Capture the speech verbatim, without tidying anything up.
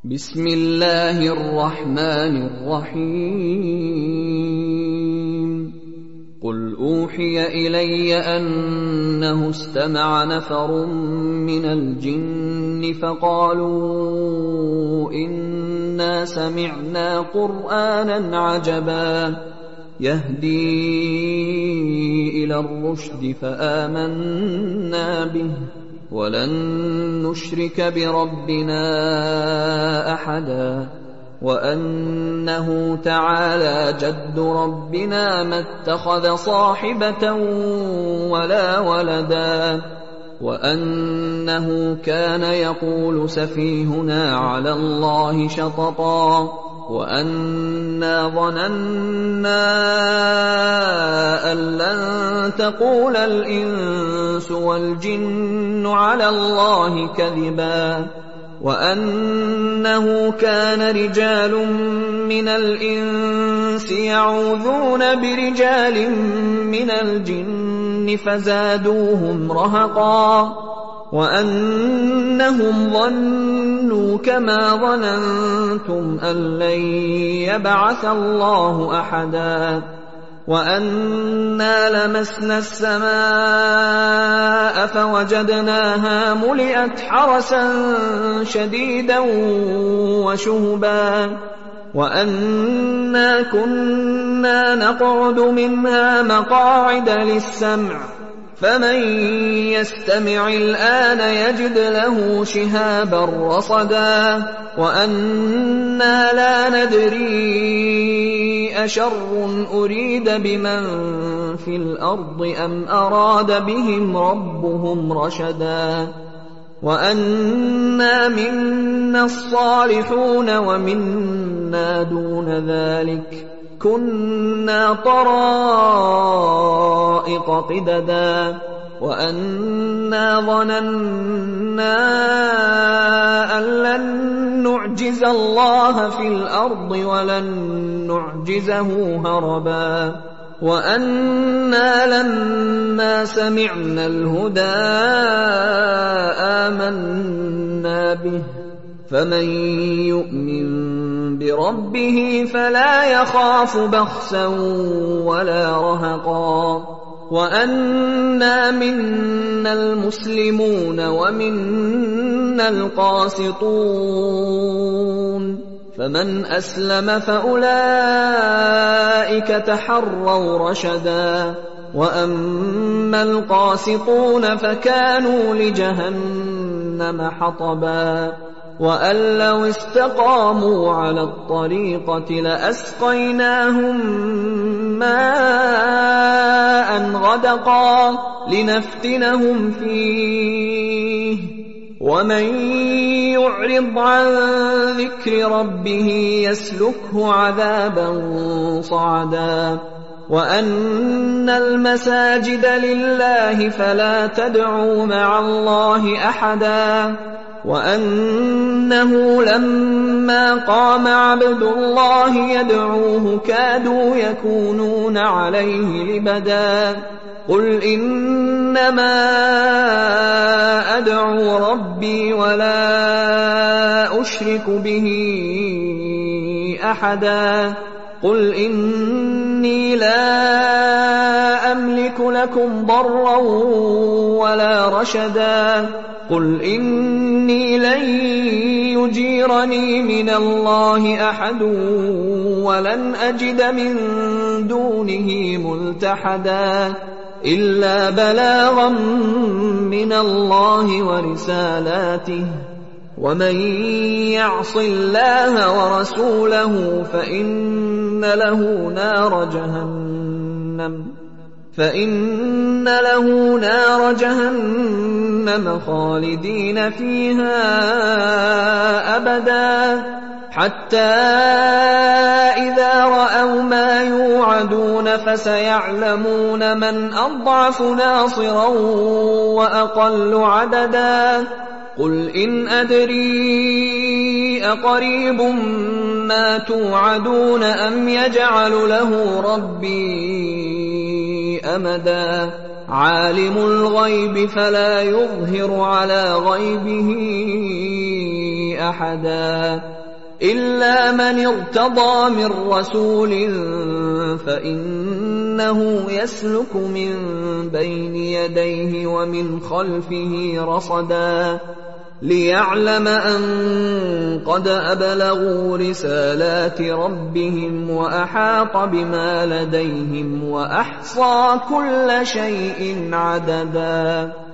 بسم الله الرحمن الرحيم قل أوحي إلي أنه استمع نفر من الجن فقالوا إنا سمعنا قرآنا عجبا يهدي إلى الرشد فآمنا به ولن نشرك بربنا أحدا وأنه تعالى جد ربنا ما اتخذ صاحبة ولا ولدا وأنه كان يقول سفيهنا على الله شططا وأنا ظننا أن لن تقول الإنس والجن على الله كذبا وأنه كان رجال من الإنس يعوذون برجال من الجن فزادوهم رهقا وأنهم ظنوا كما ظننتم أن لن يبعث الله أحدا وأنا لمسنا السماء فوجدناها ملئت حرسا شديدا وشهبا وأنا كنا نقعد منها مقاعد للسمع فمن يستمع الآن يجد له شهابا رصدا وأنا لا ندري أشر أريد بمن في الأرض أم أراد بهم ربهم رشدا وأنا منا الصالحون ومنا دون ذلك كنا طرائق قددا وأنا ظننا أن لن نعجز الله في الأرض ولن نعجزه هربا وأنا لما سمعنا الهدى آمنا به فمن يؤمن بربه فلا يخاف بخسا ولا رهقا وأنا منا المسلمون ومنا القاسطون فمن أسلم فأولئك تحروا رشدا وأما القاسطون فكانوا لجهنم حطبا وأن لو استقاموا على الطريقة لأسقيناهم ماء غدقا لنفتنهم فيه ومن يعرض عن ذكر ربه يسلكه عذابا صعدا وأن المساجد لله فلا تدعوا مع الله أحدا وأنه لما قام عبد الله يدعوه كادوا يكونون عليه لبدا قل إنما أدعو ربي ولا أشرك به أحدا قل إني لا أملك لكم ضرا ولا رشدا قل إني لن يجيرني من الله أحد ولن أجد من دونه ملتحدا إلا بلاغا من الله ورسالاته ومن يعص الله ورسوله فإن له نار جهنم فإن له نار جهنم خالدين فيها أبدا حتى إذا رأوا ما يوعدون فسيعلمون من أضعف ناصرا وأقل عددا قل إن أدري أقريب ما توعدون أم يجعل له ربي أمدا عالم الغيب فلا يظهر على غيبه أحدا إلا من ارتضى من رسول فإنه يسلك من بين يديه ومن خلفه رصدا ليعلم أن قد أبلغوا رسالات ربهم وأحاط بما لديهم وأحصى كل شيء عددا.